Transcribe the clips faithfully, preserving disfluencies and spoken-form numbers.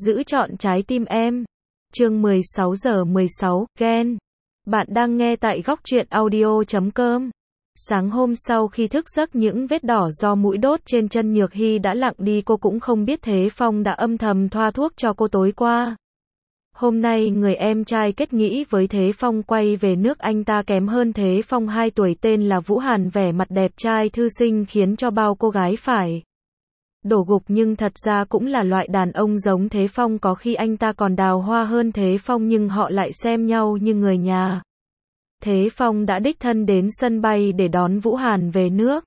Giữ trọn trái tim em. Chương mười sáu giờ mười sáu, ghen. Bạn đang nghe tại góc truyện audio chấm com. Sáng hôm sau khi thức giấc những vết đỏ do mũi đốt trên chân Nhược Hy đã lặng đi, cô cũng không biết Thế Phong đã âm thầm thoa thuốc cho cô tối qua. Hôm nay người em trai kết nghĩa với Thế Phong quay về nước, anh ta kém hơn Thế Phong hai tuổi, tên là Vũ Hàn, vẻ mặt đẹp trai thư sinh khiến cho bao cô gái phải đổ gục, nhưng thật ra cũng là loại đàn ông giống Thế Phong, có khi anh ta còn đào hoa hơn Thế Phong nhưng họ lại xem nhau như người nhà. Thế Phong đã đích thân đến sân bay để đón Vũ Hàn về nước.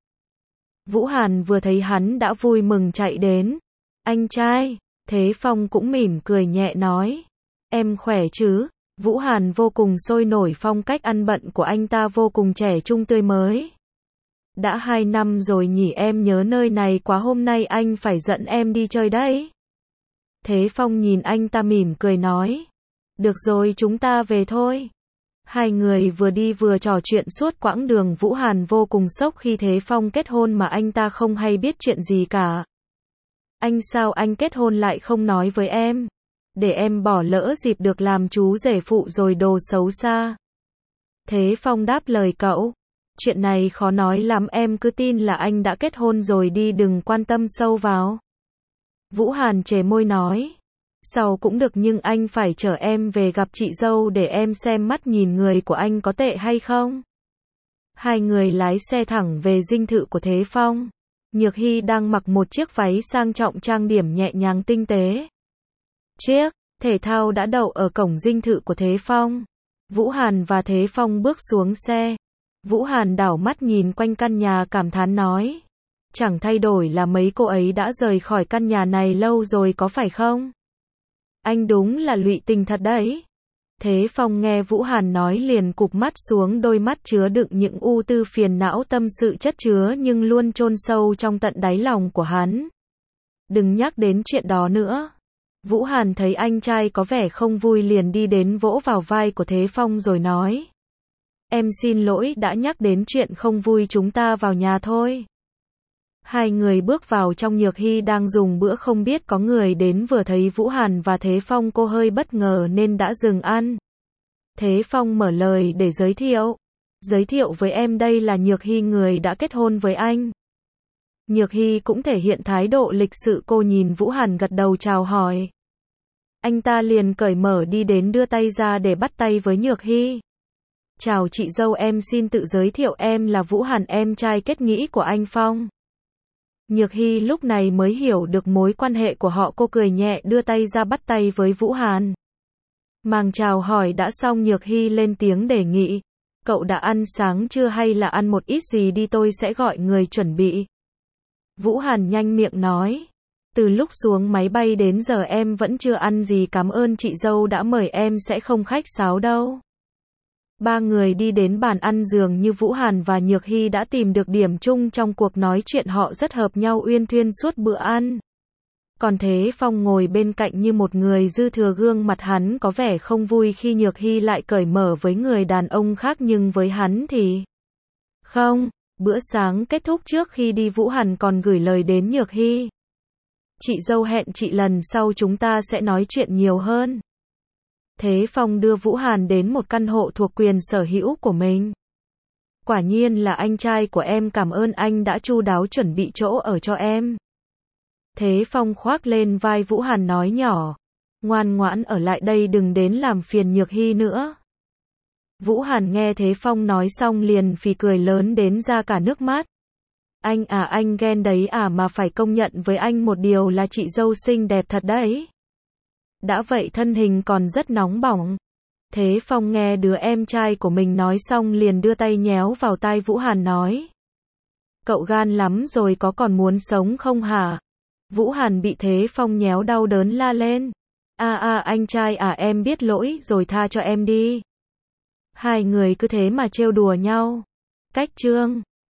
Vũ Hàn vừa thấy hắn đã vui mừng chạy đến. Anh trai. Thế Phong cũng mỉm cười nhẹ nói. Em khỏe chứ? Vũ Hàn vô cùng sôi nổi, phong cách ăn bận của anh ta vô cùng trẻ trung tươi mới. Đã hai năm rồi nhỉ, em nhớ nơi này quá, hôm nay anh phải dẫn em đi chơi đấy. Thế Phong nhìn anh ta mỉm cười nói. Được rồi, chúng ta về thôi. Hai người vừa đi vừa trò chuyện suốt quãng đường. Vũ Hàn vô cùng sốc khi Thế Phong kết hôn mà anh ta không hay biết chuyện gì cả. Anh sao anh kết hôn lại không nói với em? Để em bỏ lỡ dịp được làm chú rể phụ rồi, đồ xấu xa. Thế Phong đáp lời cậu. Chuyện này khó nói lắm, em cứ tin là anh đã kết hôn rồi đi, đừng quan tâm sâu vào. Vũ Hàn chề môi nói. Sau cũng được, nhưng anh phải chở em về gặp chị dâu để em xem mắt nhìn người của anh có tệ hay không. Hai người lái xe thẳng về dinh thự của Thế Phong. Nhược Hy đang mặc một chiếc váy sang trọng, trang điểm nhẹ nhàng tinh tế. Chiếc thể thao đã đậu ở cổng dinh thự của Thế Phong. Vũ Hàn và Thế Phong bước xuống xe. Vũ Hàn đảo mắt nhìn quanh căn nhà, cảm thán nói. Chẳng thay đổi là mấy, cô ấy đã rời khỏi căn nhà này lâu rồi có phải không? Anh đúng là lụy tình thật đấy. Thế Phong nghe Vũ Hàn nói liền cụp mắt xuống, đôi mắt chứa đựng những ưu tư phiền não, tâm sự chất chứa nhưng luôn chôn sâu trong tận đáy lòng của hắn. Đừng nhắc đến chuyện đó nữa. Vũ Hàn thấy anh trai có vẻ không vui liền đi đến vỗ vào vai của Thế Phong rồi nói. Em xin lỗi đã nhắc đến chuyện không vui, chúng ta vào nhà thôi. Hai người bước vào trong. Nhược Hy đang dùng bữa, không biết có người đến, vừa thấy Vũ Hàn và Thế Phong cô hơi bất ngờ nên đã dừng ăn. Thế Phong mở lời để giới thiệu. Giới thiệu với em, đây là Nhược Hy, người đã kết hôn với anh. Nhược Hy cũng thể hiện thái độ lịch sự, cô nhìn Vũ Hàn gật đầu chào hỏi. Anh ta liền cởi mở đi đến đưa tay ra để bắt tay với Nhược Hy. Chào chị dâu, em xin tự giới thiệu, em là Vũ Hàn, em trai kết nghĩa của anh Phong. Nhược Hy lúc này mới hiểu được mối quan hệ của họ, cô cười nhẹ đưa tay ra bắt tay với Vũ Hàn. Màng chào hỏi đã xong, Nhược Hy lên tiếng đề nghị. Cậu đã ăn sáng chưa hay là ăn một ít gì đi, tôi sẽ gọi người chuẩn bị. Vũ Hàn nhanh miệng nói. Từ lúc xuống máy bay đến giờ em vẫn chưa ăn gì, cảm ơn chị dâu đã mời, em sẽ không khách sáo đâu. Ba người đi đến bàn ăn, dường như Vũ Hàn và Nhược Hy đã tìm được điểm chung trong cuộc nói chuyện, họ rất hợp nhau, uyên thuyên suốt bữa ăn. Còn Thế Phong ngồi bên cạnh như một người dư thừa, gương mặt hắn có vẻ không vui khi Nhược Hy lại cởi mở với người đàn ông khác, nhưng với hắn thì không. Bữa sáng kết thúc, trước khi đi Vũ Hàn còn gửi lời đến Nhược Hy. Chị dâu, hẹn chị lần sau chúng ta sẽ nói chuyện nhiều hơn. Thế Phong đưa Vũ Hàn đến một căn hộ thuộc quyền sở hữu của mình. Quả nhiên là anh trai của em, cảm ơn anh đã chu đáo chuẩn bị chỗ ở cho em. Thế Phong khoác lên vai Vũ Hàn nói nhỏ. Ngoan ngoãn ở lại đây, đừng đến làm phiền Nhược Hy nữa. Vũ Hàn nghe Thế Phong nói xong liền phì cười lớn đến ra cả nước mắt. Anh à, anh ghen đấy à, mà phải công nhận với anh một điều là chị dâu xinh đẹp thật đấy. Đã vậy thân hình còn rất nóng bỏng. Thế Phong nghe đứa em trai của mình nói xong liền đưa tay nhéo vào tai Vũ Hàn nói. Cậu gan lắm rồi, có còn muốn sống không hả? Vũ Hàn bị Thế Phong nhéo đau đớn la lên. A a anh trai à, em biết lỗi rồi, tha cho em đi. Hai người cứ thế mà trêu đùa nhau. Cách chương